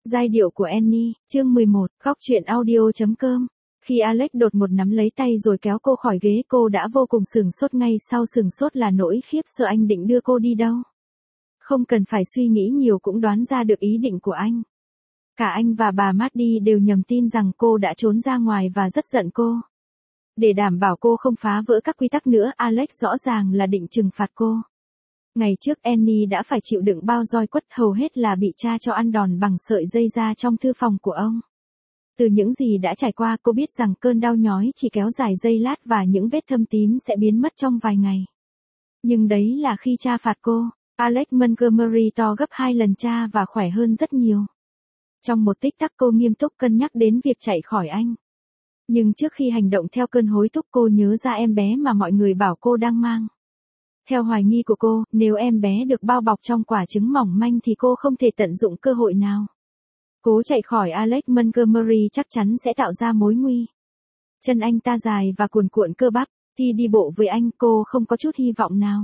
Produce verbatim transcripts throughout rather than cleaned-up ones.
Giai điệu của Annie, chương mười một, góc truyện audio.com. Khi Alex đột một nắm lấy tay rồi kéo cô khỏi ghế, cô đã vô cùng sửng sốt, ngay sau sửng sốt là nỗi khiếp sợ. Anh định đưa cô đi đâu? Không cần phải suy nghĩ nhiều cũng đoán ra được ý định của anh. Cả anh và bà Maddie đều nhầm tin rằng cô đã trốn ra ngoài và rất giận cô. Để đảm bảo cô không phá vỡ các quy tắc nữa, Alex rõ ràng là định trừng phạt cô. Ngày trước Annie đã phải chịu đựng bao roi quất, hầu hết là bị cha cho ăn đòn bằng sợi dây ra trong thư phòng của ông. Từ những gì đã trải qua, cô biết rằng cơn đau nhói chỉ kéo dài giây lát và những vết thâm tím sẽ biến mất trong vài ngày. Nhưng đấy là khi cha phạt cô. Alex Montgomery to gấp hai lần cha và khỏe hơn rất nhiều. Trong một tích tắc cô nghiêm túc cân nhắc đến việc chạy khỏi anh. Nhưng trước khi hành động theo cơn hối thúc, cô nhớ ra em bé mà mọi người bảo cô đang mang. Theo hoài nghi của cô, nếu em bé được bao bọc trong quả trứng mỏng manh thì cô không thể tận dụng cơ hội nào. Cố chạy khỏi Alex Montgomery chắc chắn sẽ tạo ra mối nguy. Chân anh ta dài và cuồn cuộn cơ bắp, thì đi bộ với anh cô không có chút hy vọng nào.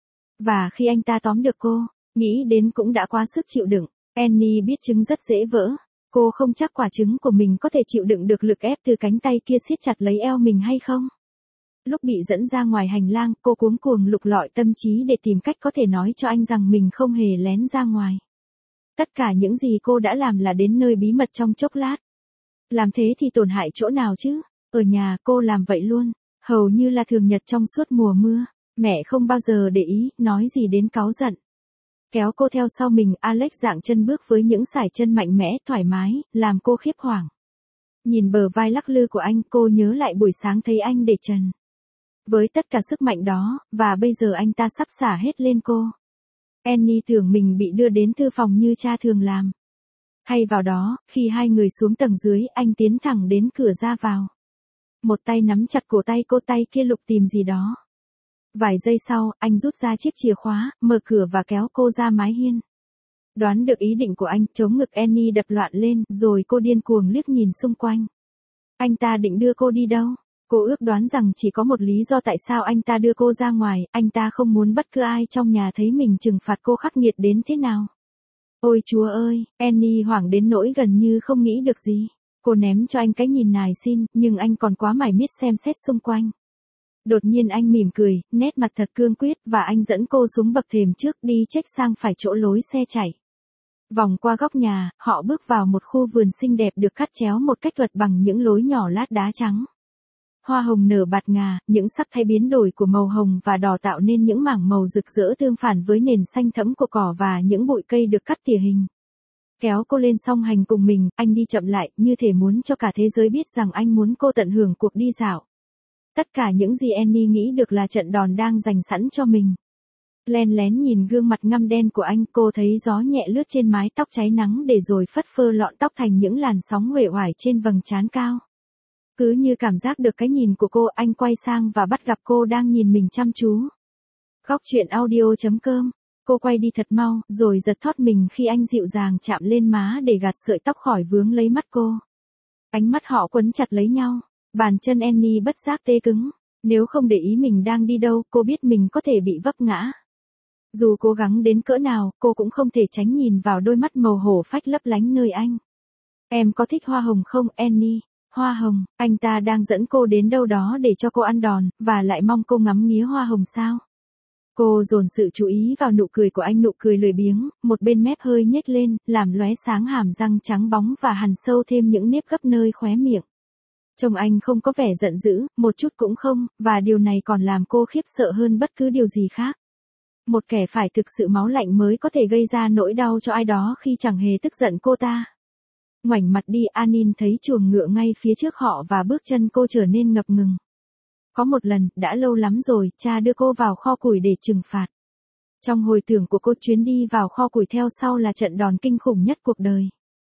Và khi anh ta tóm được cô, nghĩ đến cũng đã quá sức chịu đựng. Annie biết trứng rất dễ vỡ. Cô không chắc quả trứng của mình có thể chịu đựng được lực ép từ cánh tay kia siết chặt lấy eo mình hay không. Lúc bị dẫn ra ngoài hành lang, cô cuống cuồng lục lọi tâm trí để tìm cách có thể nói cho anh rằng mình không hề lén ra ngoài. Tất cả những gì cô đã làm là đến nơi bí mật trong chốc lát. Làm thế thì tổn hại chỗ nào chứ? Ở nhà cô làm vậy luôn, hầu như là thường nhật trong suốt mùa mưa. Mẹ không bao giờ để ý, nói gì đến cáu giận. Kéo cô theo sau mình, Alex dạng chân bước với những sải chân mạnh mẽ, thoải mái, làm cô khiếp hoảng. Nhìn bờ vai lắc lư của anh, cô nhớ lại buổi sáng thấy anh để trần. Với tất cả sức mạnh đó, và bây giờ anh ta sắp xả hết lên cô. Annie tưởng mình bị đưa đến thư phòng như cha thường làm. Hay vào đó, khi hai người xuống tầng dưới, anh tiến thẳng đến cửa ra vào. Một tay nắm chặt cổ tay cô, tay kia lục tìm gì đó. Vài giây sau, anh rút ra chiếc chìa khóa, mở cửa và kéo cô ra mái hiên. Đoán được ý định của anh, chống ngực Annie đập loạn lên, rồi cô điên cuồng liếc nhìn xung quanh. Anh ta định đưa cô đi đâu? Cô ước đoán rằng chỉ có một lý do tại sao anh ta đưa cô ra ngoài, anh ta không muốn bất cứ ai trong nhà thấy mình trừng phạt cô khắc nghiệt đến thế nào. Ôi Chúa ơi, Annie hoảng đến nỗi gần như không nghĩ được gì. Cô ném cho anh cái nhìn nài xin, nhưng anh còn quá mải miết xem xét xung quanh. Đột nhiên anh mỉm cười, nét mặt thật cương quyết, và anh dẫn cô xuống bậc thềm trước, đi chếch sang phải chỗ lối xe chạy. Vòng qua góc nhà, họ bước vào một khu vườn xinh đẹp được cắt chéo một cách thuật bằng những lối nhỏ lát đá trắng. Hoa hồng nở bạt ngà, những sắc thái biến đổi của màu hồng và đỏ tạo nên những mảng màu rực rỡ tương phản với nền xanh thẫm của cỏ và những bụi cây được cắt tỉa hình. Kéo cô lên song hành cùng mình, anh đi chậm lại, như thể muốn cho cả thế giới biết rằng anh muốn cô tận hưởng cuộc đi dạo. Tất cả những gì Annie nghĩ được là trận đòn đang dành sẵn cho mình. Len lén nhìn gương mặt ngăm đen của anh, cô thấy gió nhẹ lướt trên mái tóc cháy nắng để rồi phất phơ lọn tóc thành những làn sóng uể oải trên vầng trán cao. Cứ như cảm giác được cái nhìn của cô, anh quay sang và bắt gặp cô đang nhìn mình chăm chú. Góc truyện audio.com. Cô quay đi thật mau, rồi giật thót mình khi anh dịu dàng chạm lên má để gạt sợi tóc khỏi vướng lấy mắt cô. Ánh mắt họ quấn chặt lấy nhau. Bàn chân Annie bất giác tê cứng. Nếu không để ý mình đang đi đâu, cô biết mình có thể bị vấp ngã. Dù cố gắng đến cỡ nào, cô cũng không thể tránh nhìn vào đôi mắt màu hổ phách lấp lánh nơi anh. Em có thích hoa hồng không, Annie? Hoa hồng, anh ta đang dẫn cô đến đâu đó để cho cô ăn đòn, và lại mong cô ngắm nghía hoa hồng sao? Cô dồn sự chú ý vào nụ cười của anh, nụ cười lười biếng, một bên mép hơi nhếch lên, làm lóe sáng hàm răng trắng bóng và hằn sâu thêm những nếp gấp nơi khóe miệng. Trông anh không có vẻ giận dữ, một chút cũng không, và điều này còn làm cô khiếp sợ hơn bất cứ điều gì khác. Một kẻ phải thực sự máu lạnh mới có thể gây ra nỗi đau cho ai đó khi chẳng hề tức giận cô ta. Ngoảnh mặt đi, Anin thấy chuồng ngựa ngay phía trước họ và bước chân cô trở nên ngập ngừng. Có một lần, đã lâu lắm rồi, cha đưa cô vào kho củi để trừng phạt. Trong hồi tưởng của cô, chuyến đi vào kho củi theo sau là trận đòn kinh khủng nhất cuộc đời.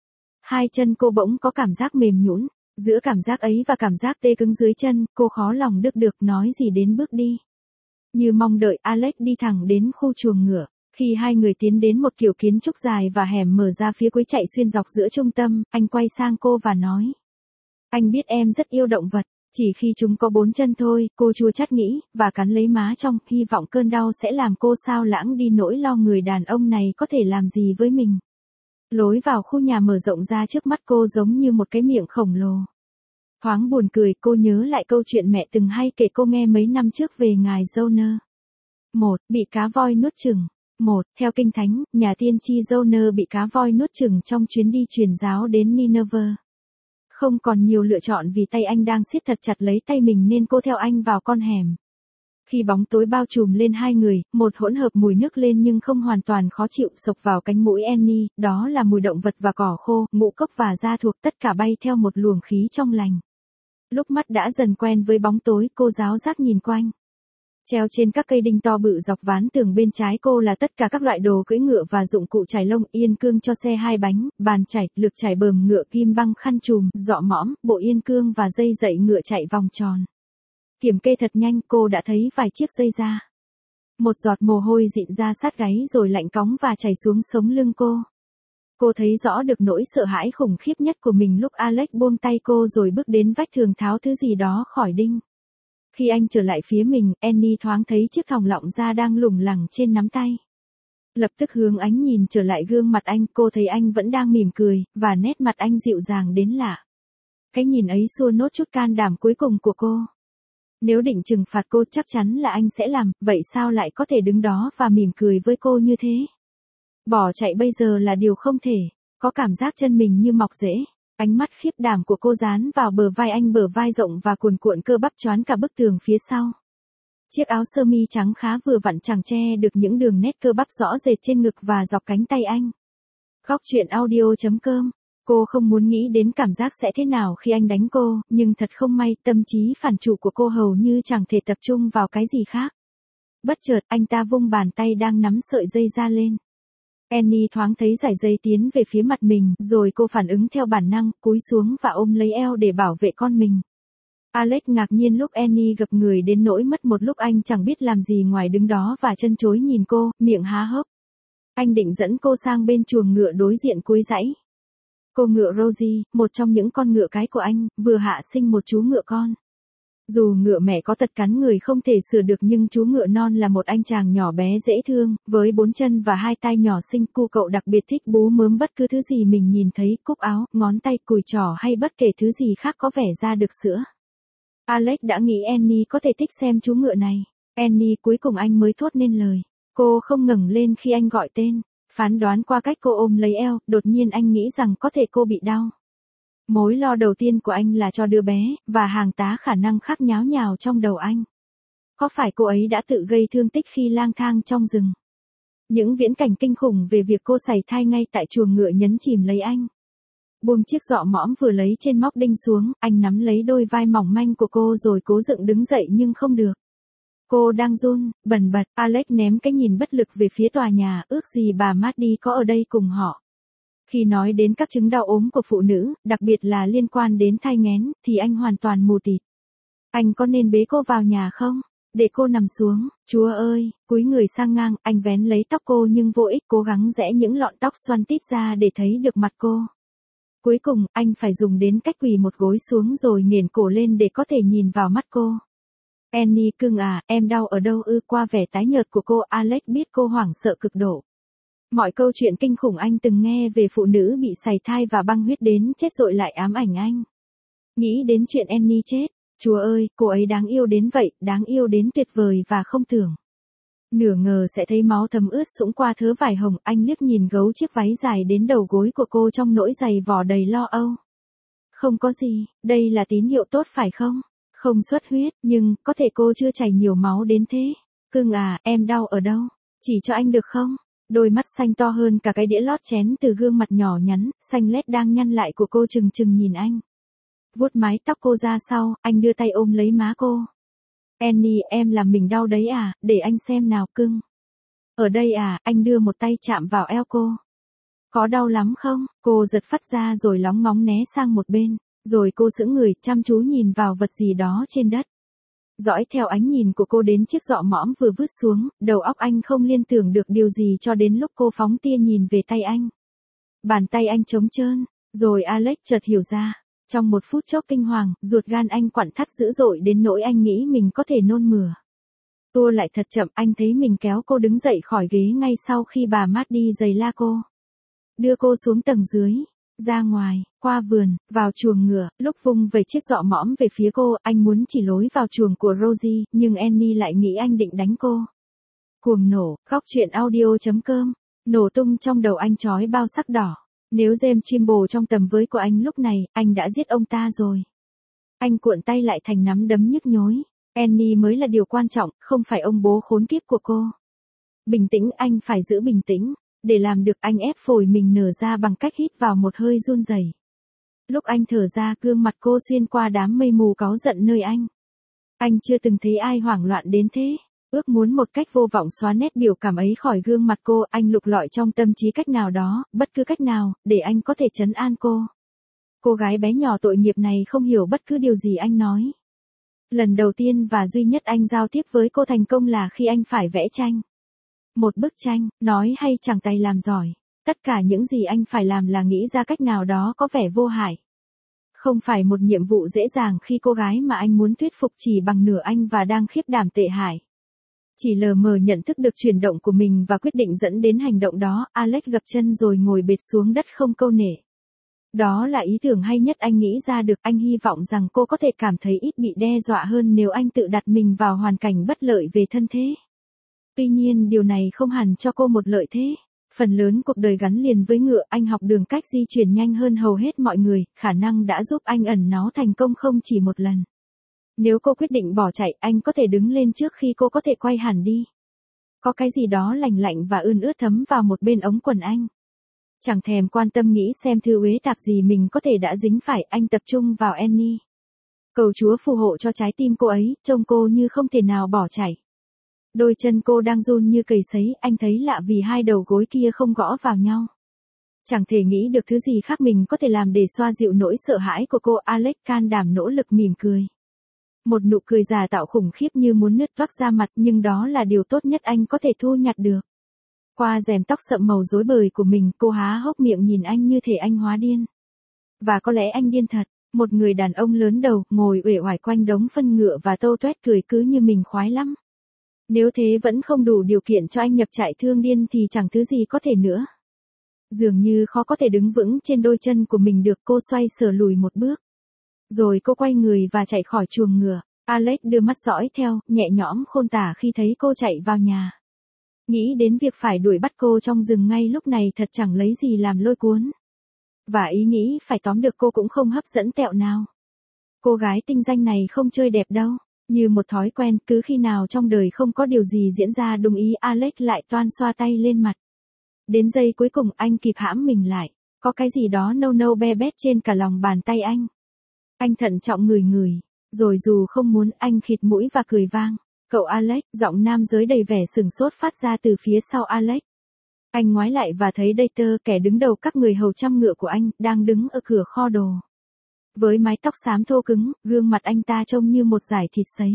Hai chân cô bỗng có cảm giác mềm nhũn. Giữa cảm giác ấy và cảm giác tê cứng dưới chân, cô khó lòng đứt được nói gì đến bước đi. Như mong đợi, Alex đi thẳng đến khu chuồng ngựa. Khi hai người tiến đến một kiểu kiến trúc dài và hẻm mở ra phía cuối chạy xuyên dọc giữa trung tâm, anh quay sang cô và nói. Anh biết em rất yêu động vật, chỉ khi chúng có bốn chân thôi, cô chua chát nghĩ, và cắn lấy má trong, hy vọng cơn đau sẽ làm cô sao lãng đi nỗi lo người đàn ông này có thể làm gì với mình. Lối vào khu nhà mở rộng ra trước mắt cô giống như một cái miệng khổng lồ. Thoáng buồn cười, cô nhớ lại câu chuyện mẹ từng hay kể cô nghe mấy năm trước về ngài Joner. Một, bị cá voi nuốt chửng. Một, theo kinh thánh, nhà tiên tri Joner bị cá voi nuốt chửng trong chuyến đi truyền giáo đến Nineveh. Không còn nhiều lựa chọn vì tay anh đang siết thật chặt lấy tay mình nên cô theo anh vào con hẻm. Khi bóng tối bao trùm lên hai người, một hỗn hợp mùi nước lên nhưng không hoàn toàn khó chịu xộc vào cánh mũi Annie, đó là mùi động vật và cỏ khô, ngũ cốc và da thuộc, tất cả bay theo một luồng khí trong lành. Lúc mắt đã dần quen với bóng tối, cô giáo giác nhìn quanh. Treo trên các cây đinh to bự dọc ván tường bên trái cô là tất cả các loại đồ cưỡi ngựa và dụng cụ chải lông, yên cương cho xe hai bánh, bàn chải, lược chải bờm ngựa, kim băng, khăn trùm, dọ mõm, bộ yên cương và dây dậy ngựa chạy vòng tròn. Kiểm kê thật nhanh, cô đã thấy vài chiếc dây da. Một giọt mồ hôi dịn ra sát gáy rồi lạnh cóng và chảy xuống sống lưng cô. Cô thấy rõ được nỗi sợ hãi khủng khiếp nhất của mình lúc Alex buông tay cô rồi bước đến vách tường tháo thứ gì đó khỏi đinh. Khi anh trở lại phía mình, Annie thoáng thấy chiếc thòng lọng da đang lủng lẳng trên nắm tay. Lập tức hướng ánh nhìn trở lại gương mặt anh, cô thấy anh vẫn đang mỉm cười, và nét mặt anh dịu dàng đến lạ. Cái nhìn ấy xua nốt chút can đảm cuối cùng của cô. Nếu định trừng phạt cô chắc chắn là anh sẽ làm, vậy sao lại có thể đứng đó và mỉm cười với cô như thế? Bỏ chạy bây giờ là điều không thể, có cảm giác chân mình như mọc rễ. Ánh mắt khiếp đảm của cô dán vào bờ vai anh, bờ vai rộng và cuồn cuộn cơ bắp choán cả bức tường phía sau. Chiếc áo sơ mi trắng khá vừa vặn chẳng che được những đường nét cơ bắp rõ rệt trên ngực và dọc cánh tay anh. Góc truyện audio chấm com. Cô không muốn nghĩ đến cảm giác sẽ thế nào khi anh đánh cô, nhưng thật không may, tâm trí phản chủ của cô hầu như chẳng thể tập trung vào cái gì khác. Bất chợt, anh ta vung bàn tay đang nắm sợi dây ra lên. Annie thoáng thấy dải dây tiến về phía mặt mình, rồi cô phản ứng theo bản năng, cúi xuống và ôm lấy eo để bảo vệ con mình. Alex ngạc nhiên lúc Annie gập người đến nỗi mất một lúc anh chẳng biết làm gì ngoài đứng đó và chân chối nhìn cô, miệng há hốc. Anh định dẫn cô sang bên chuồng ngựa đối diện cuối dãy. Cô ngựa Rosie, một trong những con ngựa cái của anh, vừa hạ sinh một chú ngựa con. Dù ngựa mẹ có tật cắn người không thể sửa được nhưng chú ngựa non là một anh chàng nhỏ bé dễ thương, với bốn chân và hai tay nhỏ xinh. Cu cậu đặc biệt thích bú mớm bất cứ thứ gì mình nhìn thấy, cúc áo, ngón tay, cùi trỏ hay bất kể thứ gì khác có vẻ ra được sữa. Alex đã nghĩ Annie có thể thích xem chú ngựa này. Annie, cuối cùng anh mới thốt nên lời. Cô không ngẩng lên khi anh gọi tên. Phán đoán qua cách cô ôm lấy eo, đột nhiên anh nghĩ rằng có thể cô bị đau. Mối lo đầu tiên của anh là cho đứa bé, và hàng tá khả năng khác nháo nhào trong đầu anh. Có phải cô ấy đã tự gây thương tích khi lang thang trong rừng? Những viễn cảnh kinh khủng về việc cô sảy thai ngay tại chuồng ngựa nhấn chìm lấy anh. Buông chiếc dọ mõm vừa lấy trên móc đinh xuống, anh nắm lấy đôi vai mỏng manh của cô rồi cố dựng đứng dậy nhưng không được. Cô đang run, bần bật. Alex ném cái nhìn bất lực về phía tòa nhà, ước gì bà Maddie có ở đây cùng họ. Khi nói đến các chứng đau ốm của phụ nữ, đặc biệt là liên quan đến thai nghén, thì anh hoàn toàn mù tịt. Anh có nên bế cô vào nhà không? Để cô nằm xuống, Chúa ơi, cúi người sang ngang, anh vén lấy tóc cô nhưng vô ích, cố gắng rẽ những lọn tóc xoăn tít ra để thấy được mặt cô. Cuối cùng, anh phải dùng đến cách quỳ một gối xuống rồi nghển cổ lên để có thể nhìn vào mắt cô. Annie cưng à, em đau ở đâu ư? Qua vẻ tái nhợt của cô, Alex biết cô hoảng sợ cực độ. Mọi câu chuyện kinh khủng anh từng nghe về phụ nữ bị sảy thai và băng huyết đến chết dội lại ám ảnh anh. Nghĩ đến chuyện Annie chết, Chúa ơi, cô ấy đáng yêu đến vậy, đáng yêu đến tuyệt vời và không tưởng. Nửa ngờ sẽ thấy máu thấm ướt sũng qua thớ vải hồng, anh liếc nhìn gấu chiếc váy dài đến đầu gối của cô trong nỗi dày vò đầy lo âu. Không có gì, đây là tín hiệu tốt phải không? Không xuất huyết, nhưng, có thể cô chưa chảy nhiều máu đến thế. Cưng à, em đau ở đâu? Chỉ cho anh được không? Đôi mắt xanh to hơn cả cái đĩa lót chén từ gương mặt nhỏ nhắn, xanh lét đang nhăn lại của cô chừng chừng nhìn anh. Vuốt mái tóc cô ra sau, anh đưa tay ôm lấy má cô. Annie, em làm mình đau đấy à, để anh xem nào cưng. Ở đây à, anh đưa một tay chạm vào eo cô. Có đau lắm không? Cô giật phắt ra rồi lóng ngóng né sang một bên. Rồi cô sững người, chăm chú nhìn vào vật gì đó trên đất. Dõi theo ánh nhìn của cô đến chiếc dọ mõm vừa vứt xuống, đầu óc anh không liên tưởng được điều gì cho đến lúc cô phóng tia nhìn về tay anh. Bàn tay anh trống trơn, rồi Alex chợt hiểu ra. Trong một phút chốc kinh hoàng, ruột gan anh quặn thắt dữ dội đến nỗi anh nghĩ mình có thể nôn mửa. Tua lại thật chậm, anh thấy mình kéo cô đứng dậy khỏi ghế ngay sau khi bà Maddie giày la cô. đưa cô xuống tầng dưới. Ra ngoài, qua vườn, vào chuồng ngựa, lúc vung về chiếc dọ mõm về phía cô, anh muốn chỉ lối vào chuồng của Rosie, nhưng Annie lại nghĩ anh định đánh cô. Cuồng nổ, góc truyện audio.com, nổ tung trong đầu anh chói bao sắc đỏ. Nếu James Trimble trong tầm với của anh lúc này, anh đã giết ông ta rồi. Anh cuộn tay lại thành nắm đấm nhức nhối. Annie mới là điều quan trọng, không phải ông bố khốn kiếp của cô. Bình tĩnh, anh phải giữ bình tĩnh. Để làm được, anh ép phổi mình nở ra bằng cách hít vào một hơi run rẩy. Lúc anh thở ra, gương mặt cô xuyên qua đám mây mù cáu giận nơi anh. Anh chưa từng thấy ai hoảng loạn đến thế. Ước muốn một cách vô vọng xóa nét biểu cảm ấy khỏi gương mặt cô, anh lục lọi trong tâm trí cách nào đó, bất cứ cách nào, để anh có thể trấn an cô. Cô gái bé nhỏ tội nghiệp này không hiểu bất cứ điều gì anh nói. Lần đầu tiên và duy nhất anh giao tiếp với cô thành công là khi anh phải vẽ tranh. Một bức tranh, nói hay chẳng tay làm giỏi. Tất cả những gì anh phải làm là nghĩ ra cách nào đó có vẻ vô hại. Không phải một nhiệm vụ dễ dàng khi cô gái mà anh muốn thuyết phục chỉ bằng nửa anh và đang khiếp đảm tệ hại. Chỉ lờ mờ nhận thức được chuyển động của mình và quyết định dẫn đến hành động đó, Alex gập chân rồi ngồi bệt xuống đất không câu nể. Đó là ý tưởng hay nhất anh nghĩ ra được, anh hy vọng rằng cô có thể cảm thấy ít bị đe dọa hơn nếu anh tự đặt mình vào hoàn cảnh bất lợi về thân thế. Tuy nhiên điều này không hẳn cho cô một lợi thế. Phần lớn cuộc đời gắn liền với ngựa, anh học đường cách di chuyển nhanh hơn hầu hết mọi người, khả năng đã giúp anh ẩn náu thành công không chỉ một lần. Nếu cô quyết định bỏ chạy, anh có thể đứng lên trước khi cô có thể quay hẳn đi. Có cái gì đó lành lạnh và ươn ướt thấm vào một bên ống quần anh. Chẳng thèm quan tâm nghĩ xem thư uế tạp gì mình có thể đã dính phải, anh tập trung vào Annie. Cầu Chúa phù hộ cho trái tim cô ấy, trông cô như không thể nào bỏ chạy. Đôi chân cô đang run như cầy sấy, anh thấy lạ vì hai đầu gối kia không gõ vào nhau. Chẳng thể nghĩ được thứ gì khác mình có thể làm để xoa dịu nỗi sợ hãi của cô, Alex can đảm nỗ lực mỉm cười. Một nụ cười giả tạo khủng khiếp như muốn nứt toác ra mặt, nhưng đó là điều tốt nhất anh có thể thu nhặt được. Qua rèm tóc sậm màu rối bời của mình, cô há hốc miệng nhìn anh như thể anh hóa điên. Và có lẽ anh điên thật, một người đàn ông lớn đầu, ngồi uể oải quanh đống phân ngựa và tâu tuét cười cứ như mình khoái lắm. Nếu thế vẫn không đủ điều kiện cho anh nhập trại thương điên thì chẳng thứ gì có thể nữa. Dường như khó có thể đứng vững trên đôi chân của mình được, cô xoay sở lùi một bước. Rồi cô quay người và chạy khỏi chuồng ngựa. Alex đưa mắt dõi theo, nhẹ nhõm khôn tả khi thấy cô chạy vào nhà. Nghĩ đến việc phải đuổi bắt cô trong rừng ngay lúc này thật chẳng lấy gì làm lôi cuốn. Và ý nghĩ phải tóm được cô cũng không hấp dẫn tẹo nào. Cô gái tinh danh này không chơi đẹp đâu. Như một thói quen, cứ khi nào trong đời không có điều gì diễn ra đúng ý, Alex lại toan xoa tay lên mặt. Đến giây cuối cùng anh kịp hãm mình lại. Có cái gì đó nâu nâu be bét trên cả lòng bàn tay anh. Anh thận trọng ngửi ngửi. Rồi dù không muốn, anh khịt mũi và cười vang. Cậu Alex, giọng nam giới đầy vẻ sừng sốt phát ra từ phía sau Alex. Anh ngoái lại và thấy Dieter, kẻ đứng đầu các người hầu chăm ngựa của anh, đang đứng ở cửa kho đồ. Với mái tóc xám thô cứng, gương mặt anh ta trông như một dải thịt sấy.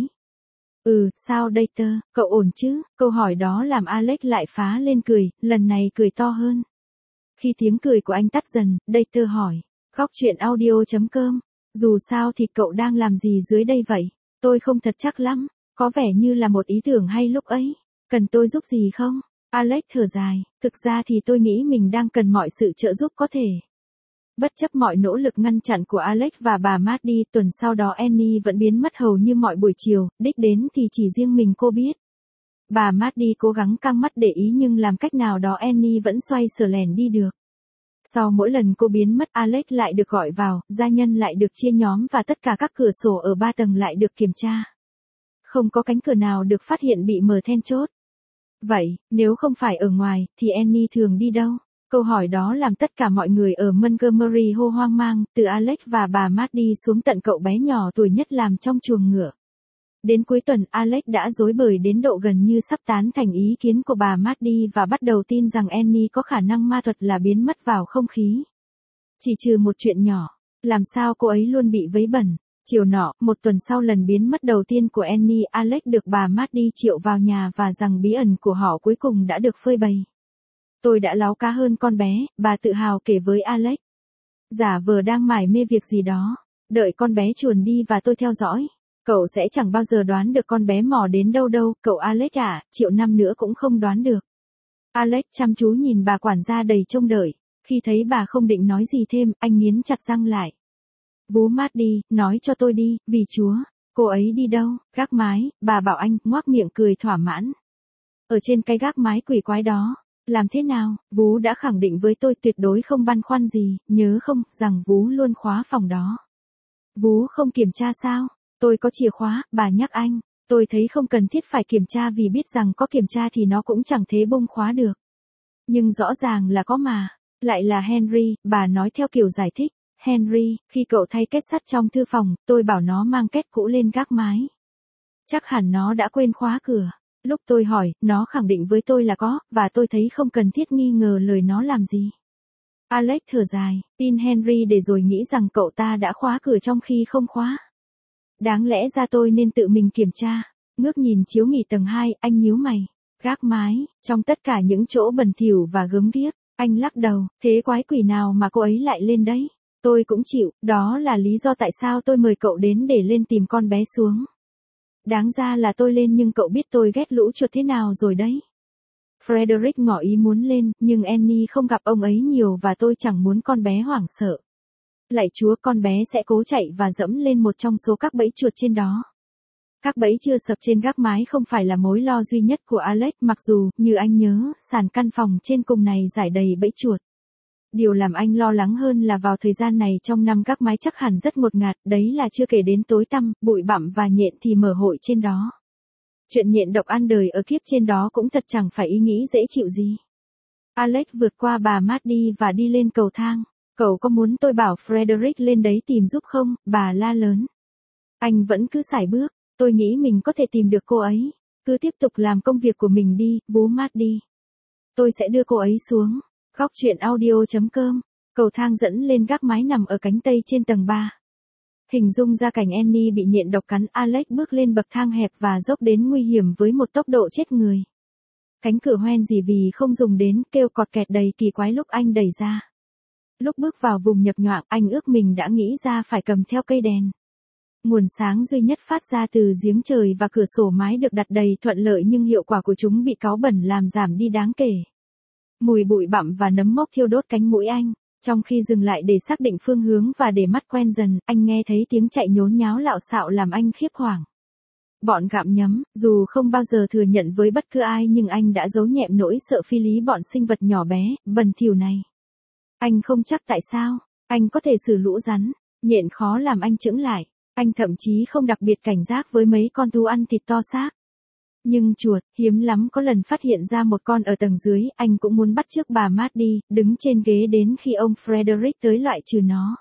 Ừ, sao Dieter, cậu ổn chứ? Câu hỏi đó làm Alex lại phá lên cười, lần này cười to hơn. Khi tiếng cười của anh tắt dần, Dieter hỏi, góc truyện audio.com, dù sao thì cậu đang làm gì dưới đây vậy? Tôi không thật chắc lắm, có vẻ như là một ý tưởng hay lúc ấy. Cần tôi giúp gì không? Alex thở dài, thực ra thì tôi nghĩ mình đang cần mọi sự trợ giúp có thể. Bất chấp mọi nỗ lực ngăn chặn của Alex và bà Maddie, tuần sau đó Annie vẫn biến mất hầu như mọi buổi chiều, đích đến thì chỉ riêng mình cô biết. Bà Maddie cố gắng căng mắt để ý nhưng làm cách nào đó Annie vẫn xoay sở lẻn đi được. Sau mỗi lần cô biến mất, Alex lại được gọi vào, gia nhân lại được chia nhóm và tất cả các cửa sổ ở ba tầng lại được kiểm tra. Không có cánh cửa nào được phát hiện bị mở then chốt. Vậy, nếu không phải ở ngoài, thì Annie thường đi đâu? Câu hỏi đó làm tất cả mọi người ở Montgomery hô hoang mang, từ Alex và bà Maddie xuống tận cậu bé nhỏ tuổi nhất làm trong chuồng ngựa. Đến cuối tuần, Alex đã rối bời đến độ gần như sắp tán thành ý kiến của bà Maddie và bắt đầu tin rằng Annie có khả năng ma thuật là biến mất vào không khí. Chỉ trừ một chuyện nhỏ, làm sao cô ấy luôn bị vấy bẩn. Chiều nọ, một tuần sau lần biến mất đầu tiên của Annie, Alex được bà Maddie triệu vào nhà và rằng bí ẩn của họ cuối cùng đã được phơi bày. Tôi đã láo cá hơn con bé, bà tự hào kể với Alex. Giả vờ đang mải mê việc gì đó, đợi con bé chuồn đi và tôi theo dõi. Cậu sẽ chẳng bao giờ đoán được con bé mò đến đâu đâu, cậu Alex à, triệu năm nữa cũng không đoán được. Alex chăm chú nhìn bà quản gia đầy trông đợi. Khi thấy bà không định nói gì thêm, anh nghiến chặt răng lại. Vú mát đi, nói cho tôi đi, vì Chúa, cô ấy đi đâu? Gác mái, bà bảo anh, ngoác miệng cười thỏa mãn. Ở trên cái gác mái quỷ quái đó. Làm thế nào? Vú đã khẳng định với tôi tuyệt đối không băn khoăn gì, nhớ không, rằng Vú luôn khóa phòng đó. Vú không kiểm tra sao? Tôi có chìa khóa, bà nhắc anh. Tôi thấy không cần thiết phải kiểm tra vì biết rằng có kiểm tra thì nó cũng chẳng thế bung khóa được. Nhưng rõ ràng là có mà. Lại là Henry, bà nói theo kiểu giải thích. Henry, khi cậu thay kết sắt trong thư phòng, tôi bảo nó mang két cũ lên gác mái. Chắc hẳn nó đã quên khóa cửa. Lúc tôi hỏi, nó khẳng định với tôi là có, và tôi thấy không cần thiết nghi ngờ lời nó làm gì. Alex thở dài, tin Henry để rồi nghĩ rằng cậu ta đã khóa cửa trong khi không khóa. Đáng lẽ ra tôi nên tự mình kiểm tra. Ngước nhìn chiếu nghỉ tầng hai, anh nhíu mày. Gác mái, trong tất cả những chỗ bẩn thỉu và gớm ghiếc, anh lắc đầu, thế quái quỷ nào mà cô ấy lại lên đấy? Tôi cũng chịu, đó là lý do tại sao tôi mời cậu đến để lên tìm con bé xuống. Đáng ra là tôi lên nhưng cậu biết tôi ghét lũ chuột thế nào rồi đấy. Frederick ngỏ ý muốn lên, nhưng Annie không gặp ông ấy nhiều và tôi chẳng muốn con bé hoảng sợ. Lạy Chúa, con bé sẽ cố chạy và dẫm lên một trong số các bẫy chuột trên đó. Các bẫy chưa sập trên gác mái không phải là mối lo duy nhất của Alex, mặc dù, như anh nhớ, sàn căn phòng trên cùng này rải đầy bẫy chuột. Điều làm anh lo lắng hơn là vào thời gian này trong năm gác mái chắc hẳn rất ngột ngạt, đấy là chưa kể đến tối tăm, bụi bặm và nhện thì mở hội trên đó. Chuyện nhện độc ăn đời ở kiếp trên đó cũng thật chẳng phải ý nghĩ dễ chịu gì. Alex vượt qua bà Maddie và đi lên cầu thang. Cậu có muốn tôi bảo Frederick lên đấy tìm giúp không? Bà la lớn. Anh vẫn cứ sải bước. Tôi nghĩ mình có thể tìm được cô ấy. Cứ tiếp tục làm công việc của mình đi, bố Maddie. Tôi sẽ đưa cô ấy xuống. Góc truyện audio chấm com. Cầu thang dẫn lên gác mái nằm ở cánh tây trên tầng ba. Hình dung ra cảnh Annie bị nhện độc cắn, Alex bước lên bậc thang hẹp và dốc đến nguy hiểm với một tốc độ chết người. Cánh cửa hoen gì vì không dùng đến, kêu cọt kẹt đầy kỳ quái lúc anh đẩy ra. Lúc bước vào vùng nhập nhoạng, anh ước mình đã nghĩ ra phải cầm theo cây đèn. Nguồn sáng duy nhất phát ra từ giếng trời và cửa sổ mái được đặt đầy thuận lợi nhưng hiệu quả của chúng bị cáu bẩn làm giảm đi đáng kể. Mùi bụi bặm và nấm mốc thiêu đốt cánh mũi anh. Trong khi dừng lại để xác định phương hướng và để mắt quen dần, anh nghe thấy tiếng chạy nhốn nháo lạo xạo làm anh khiếp hoảng. Bọn gặm nhấm, dù không bao giờ thừa nhận với bất cứ ai nhưng anh đã giấu nhẹm nỗi sợ phi lý bọn sinh vật nhỏ bé, bẩn thỉu này. Anh không chắc tại sao, anh có thể xử lũ rắn, nhện khó làm anh chững lại. Anh thậm chí không đặc biệt cảnh giác với mấy con thú ăn thịt to xác. Nhưng chuột, hiếm lắm có lần phát hiện ra một con ở tầng dưới, anh cũng muốn bắt chước bà Maddie, đứng trên ghế đến khi ông Frederick tới loại trừ nó.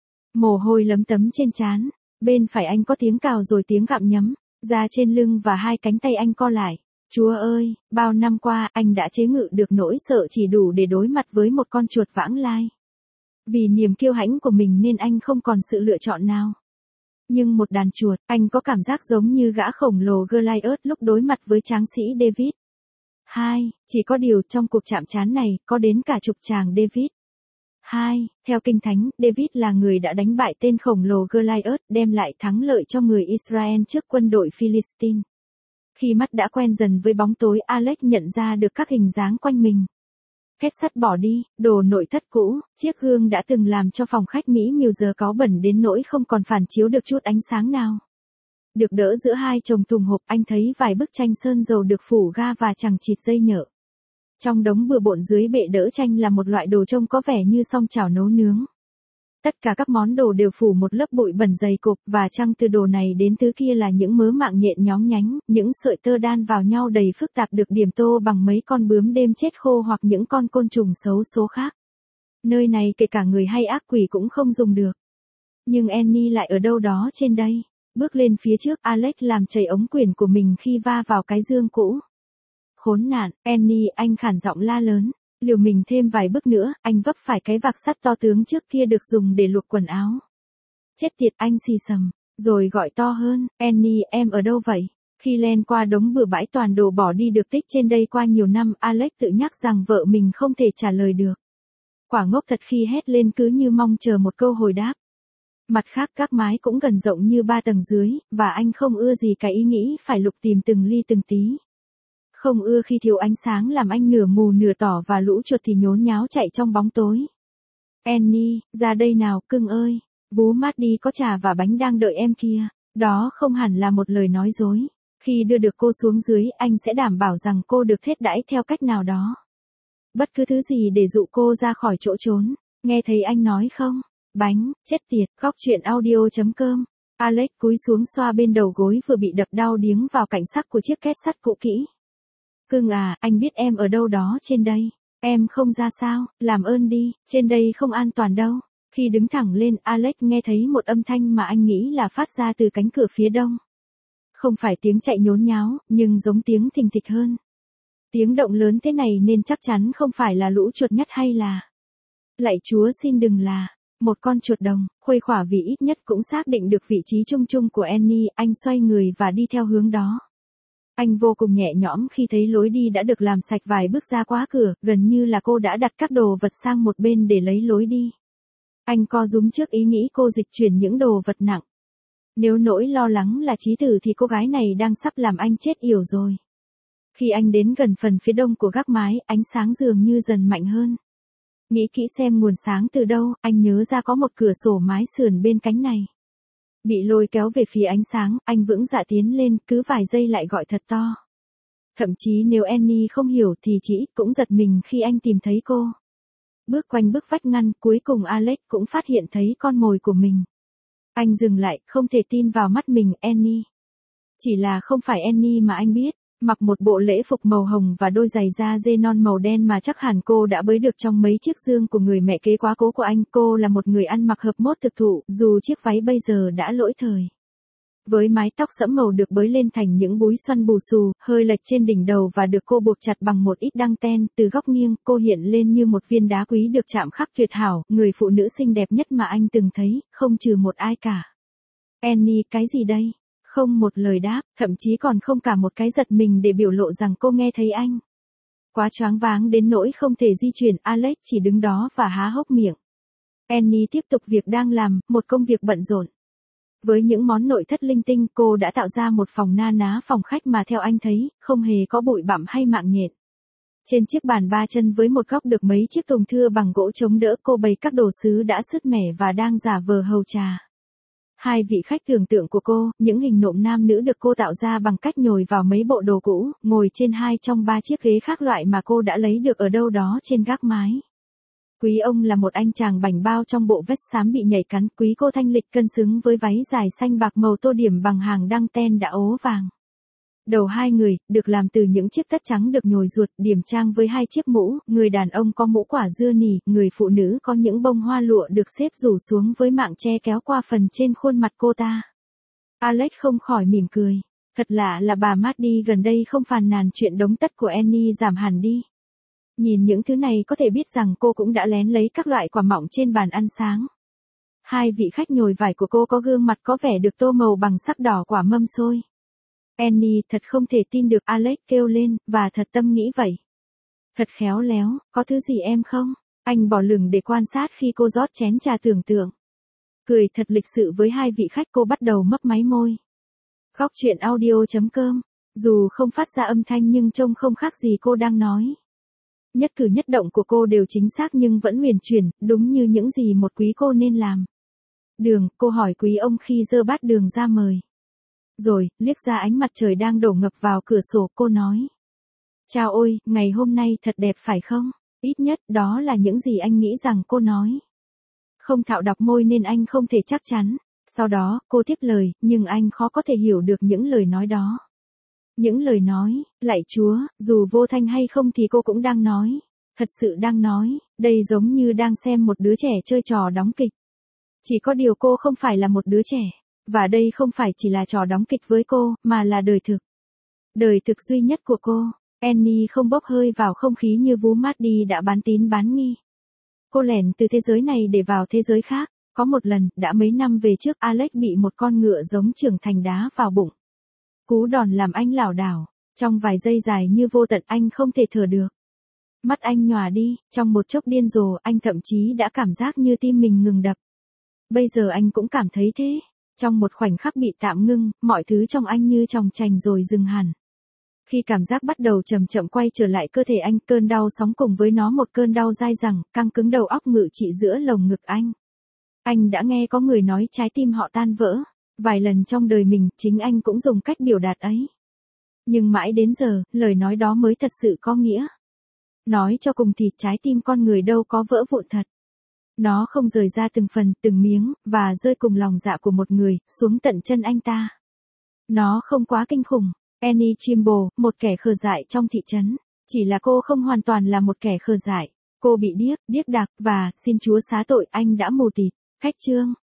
Mồ hôi lấm tấm trên trán, bên phải anh có tiếng cào rồi tiếng gặm nhấm, da trên lưng và hai cánh tay anh co lại. Chúa ơi, bao năm qua anh đã chế ngự được nỗi sợ chỉ đủ để đối mặt với một con chuột vãng lai. Vì niềm kiêu hãnh của mình nên anh không còn sự lựa chọn nào. Nhưng một đàn chuột, anh có cảm giác giống như gã khổng lồ Goliath lúc đối mặt với tráng sĩ David. Hai, chỉ có điều trong cuộc chạm trán này, có đến cả chục chàng David. Hai, theo Kinh Thánh, David là người đã đánh bại tên khổng lồ Goliath, đem lại thắng lợi cho người Israel trước quân đội Philistine. Khi mắt đã quen dần với bóng tối, Alex nhận ra được các hình dáng quanh mình. Két sắt bỏ đi, đồ nội thất cũ, chiếc gương đã từng làm cho phòng khách Mỹ miều giờ cáu bẩn đến nỗi không còn phản chiếu được chút ánh sáng nào. Được đỡ giữa hai chồng thùng hộp, anh thấy vài bức tranh sơn dầu được phủ ga và chằng chịt dây nhợ. Trong đống bừa bộn dưới bệ đỡ tranh là một loại đồ trông có vẻ như song chảo nấu nướng. Tất cả các món đồ đều phủ một lớp bụi bẩn dày cộp và chăng từ đồ này đến thứ kia là những mớ mạng nhện nhóng nhánh, những sợi tơ đan vào nhau đầy phức tạp được điểm tô bằng mấy con bướm đêm chết khô hoặc những con côn trùng xấu số khác. Nơi này kể cả người hay ác quỷ cũng không dùng được. Nhưng Annie lại ở đâu đó trên đây. Bước lên phía trước, Alex làm chảy ống quyển của mình khi va vào cái giường cũ. Khốn nạn, Annie, anh khản giọng la lớn. Liều mình thêm vài bước nữa, anh vấp phải cái vạc sắt to tướng trước kia được dùng để luộc quần áo. Chết tiệt, anh xì xầm, rồi gọi to hơn, Annie, em ở đâu vậy? Khi len qua đống bừa bãi toàn đồ bỏ đi được tích trên đây qua nhiều năm, Alex tự nhắc rằng vợ mình không thể trả lời được. Quả ngốc thật khi hét lên cứ như mong chờ một câu hồi đáp. Mặt khác các mái cũng gần rộng như ba tầng dưới, và anh không ưa gì cái ý nghĩ phải lục tìm từng ly từng tí. Không ưa khi thiếu ánh sáng làm anh nửa mù nửa tỏ và lũ chuột thì nhốn nháo chạy trong bóng tối. Annie, ra đây nào, cưng ơi. Vú Maddie có trà và bánh đang đợi em kia. Đó không hẳn là một lời nói dối. Khi đưa được cô xuống dưới, anh sẽ đảm bảo rằng cô được thiết đãi theo cách nào đó. Bất cứ thứ gì để dụ cô ra khỏi chỗ trốn. Nghe thấy anh nói không? Bánh, chết tiệt, góc truyện audio.com. Alex cúi xuống xoa bên đầu gối vừa bị đập đau điếng vào cảnh sắc của chiếc két sắt cũ kỹ. Cưng à, anh biết em ở đâu đó trên đây. Em không ra sao, làm ơn đi, trên đây không an toàn đâu. Khi đứng thẳng lên, Alex nghe thấy một âm thanh mà anh nghĩ là phát ra từ cánh cửa phía đông. Không phải tiếng chạy nhốn nháo, nhưng giống tiếng thình thịch hơn. Tiếng động lớn thế này nên chắc chắn không phải là lũ chuột nhắt hay là... Lạy Chúa xin đừng là... Một con chuột đồng, khuây khỏa vì ít nhất cũng xác định được vị trí chung chung của Annie, anh xoay người và đi theo hướng đó. Anh vô cùng nhẹ nhõm khi thấy lối đi đã được làm sạch vài bước ra quá cửa, gần như là cô đã đặt các đồ vật sang một bên để lấy lối đi. Anh co rúm trước ý nghĩ cô dịch chuyển những đồ vật nặng. Nếu nỗi lo lắng là chí tử thì cô gái này đang sắp làm anh chết yểu rồi. Khi anh đến gần phần phía đông của gác mái, ánh sáng dường như dần mạnh hơn. Nghĩ kỹ xem nguồn sáng từ đâu, anh nhớ ra có một cửa sổ mái sườn bên cánh này. Bị lôi kéo về phía ánh sáng, anh vững dạ tiến lên, cứ vài giây lại gọi thật to. Thậm chí nếu Annie không hiểu thì chị cũng giật mình khi anh tìm thấy cô. Bước quanh bức vách ngăn, cuối cùng Alex cũng phát hiện thấy con mồi của mình. Anh dừng lại, không thể tin vào mắt mình, Annie. Chỉ là không phải Annie mà anh biết. Mặc một bộ lễ phục màu hồng và đôi giày da dê non màu đen mà chắc hẳn cô đã bới được trong mấy chiếc dương của người mẹ kế quá cố của anh. Cô là một người ăn mặc hợp mốt thực thụ, dù chiếc váy bây giờ đã lỗi thời. Với mái tóc sẫm màu được bới lên thành những búi xoăn bù xù, hơi lệch trên đỉnh đầu và được cô buộc chặt bằng một ít đăng ten, từ góc nghiêng, cô hiện lên như một viên đá quý được chạm khắc tuyệt hảo, người phụ nữ xinh đẹp nhất mà anh từng thấy, không trừ một ai cả. Annie, cái gì đây? Không một lời đáp, thậm chí còn không cả một cái giật mình để biểu lộ rằng cô nghe thấy anh. Quá choáng váng đến nỗi không thể di chuyển, Alex chỉ đứng đó và há hốc miệng. Annie tiếp tục việc đang làm, một công việc bận rộn. Với những món nội thất linh tinh, cô đã tạo ra một phòng na ná phòng khách mà theo anh thấy, không hề có bụi bặm hay mạng nhện. Trên chiếc bàn ba chân với một góc được mấy chiếc tùng thưa bằng gỗ chống đỡ, cô bày các đồ sứ đã sứt mẻ và đang giả vờ hầu trà. Hai vị khách tưởng tượng của cô, những hình nộm nam nữ được cô tạo ra bằng cách nhồi vào mấy bộ đồ cũ, ngồi trên hai trong ba chiếc ghế khác loại mà cô đã lấy được ở đâu đó trên gác mái. Quý ông là một anh chàng bảnh bao trong bộ vest xám bị nhảy cắn, quý cô thanh lịch cân xứng với váy dài xanh bạc màu tô điểm bằng hàng đăng ten đã ố vàng. Đầu hai người, được làm từ những chiếc tất trắng được nhồi ruột, điểm trang với hai chiếc mũ, người đàn ông có mũ quả dưa nỉ, người phụ nữ có những bông hoa lụa được xếp rủ xuống với mạng che kéo qua phần trên khuôn mặt cô ta. Alex không khỏi mỉm cười. Thật lạ là bà Maddie gần đây không phàn nàn chuyện đống tất của Annie giảm hẳn đi. Nhìn những thứ này có thể biết rằng cô cũng đã lén lấy các loại quả mọng trên bàn ăn sáng. Hai vị khách nhồi vải của cô có gương mặt có vẻ được tô màu bằng sắc đỏ quả mâm xôi. Annie, thật không thể tin được, Alex kêu lên, và thật tâm nghĩ vậy. Thật khéo léo, có thứ gì em không? Anh bỏ lửng để quan sát khi cô rót chén trà tưởng tượng. Cười thật lịch sự với hai vị khách, cô bắt đầu mấp máy môi. Góc truyện audio.com, dù không phát ra âm thanh nhưng trông không khác gì cô đang nói. Nhất cử nhất động của cô đều chính xác nhưng vẫn huyền chuyển, đúng như những gì một quý cô nên làm. Đường, cô hỏi quý ông khi dơ bát đường ra mời. Rồi, liếc ra ánh mặt trời đang đổ ngập vào cửa sổ, cô nói. Chao ôi, ngày hôm nay thật đẹp phải không? Ít nhất, đó là những gì anh nghĩ rằng cô nói. Không thạo đọc môi nên anh không thể chắc chắn. Sau đó, cô tiếp lời, nhưng anh khó có thể hiểu được những lời nói đó. Những lời nói, lạy Chúa, dù vô thanh hay không thì cô cũng đang nói. Thật sự đang nói, đây giống như đang xem một đứa trẻ chơi trò đóng kịch. Chỉ có điều cô không phải là một đứa trẻ. Và đây không phải chỉ là trò đóng kịch với cô, mà là đời thực. Đời thực duy nhất của cô. Annie không bốc hơi vào không khí như vú Maddie đã bán tín bán nghi. Cô lẻn từ thế giới này để vào thế giới khác. Có một lần, đã mấy năm về trước, Alex bị một con ngựa giống trưởng thành đá vào bụng. Cú đòn làm anh lảo đảo. Trong vài giây dài như vô tận, anh không thể thở được. Mắt anh nhòa đi, trong một chốc điên rồ, anh thậm chí đã cảm giác như tim mình ngừng đập. Bây giờ anh cũng cảm thấy thế. Trong một khoảnh khắc bị tạm ngưng, mọi thứ trong anh như chòng chành rồi dừng hẳn. Khi cảm giác bắt đầu chậm chậm quay trở lại cơ thể anh, cơn đau sóng cùng với nó một cơn đau dai dẳng, căng cứng đầu óc ngự trị giữa lồng ngực anh. Anh đã nghe có người nói trái tim họ tan vỡ. Vài lần trong đời mình, chính anh cũng dùng cách biểu đạt ấy. Nhưng mãi đến giờ, lời nói đó mới thật sự có nghĩa. Nói cho cùng thì trái tim con người đâu có vỡ vụn thật. Nó không rời ra từng phần, từng miếng, và rơi cùng lòng dạ của một người, xuống tận chân anh ta. Nó không quá kinh khủng. Annie Trimble, một kẻ khờ dại trong thị trấn. Chỉ là cô không hoàn toàn là một kẻ khờ dại. Cô bị điếc, điếc đặc, và, xin Chúa xá tội, anh đã mù tịt. Khách chương.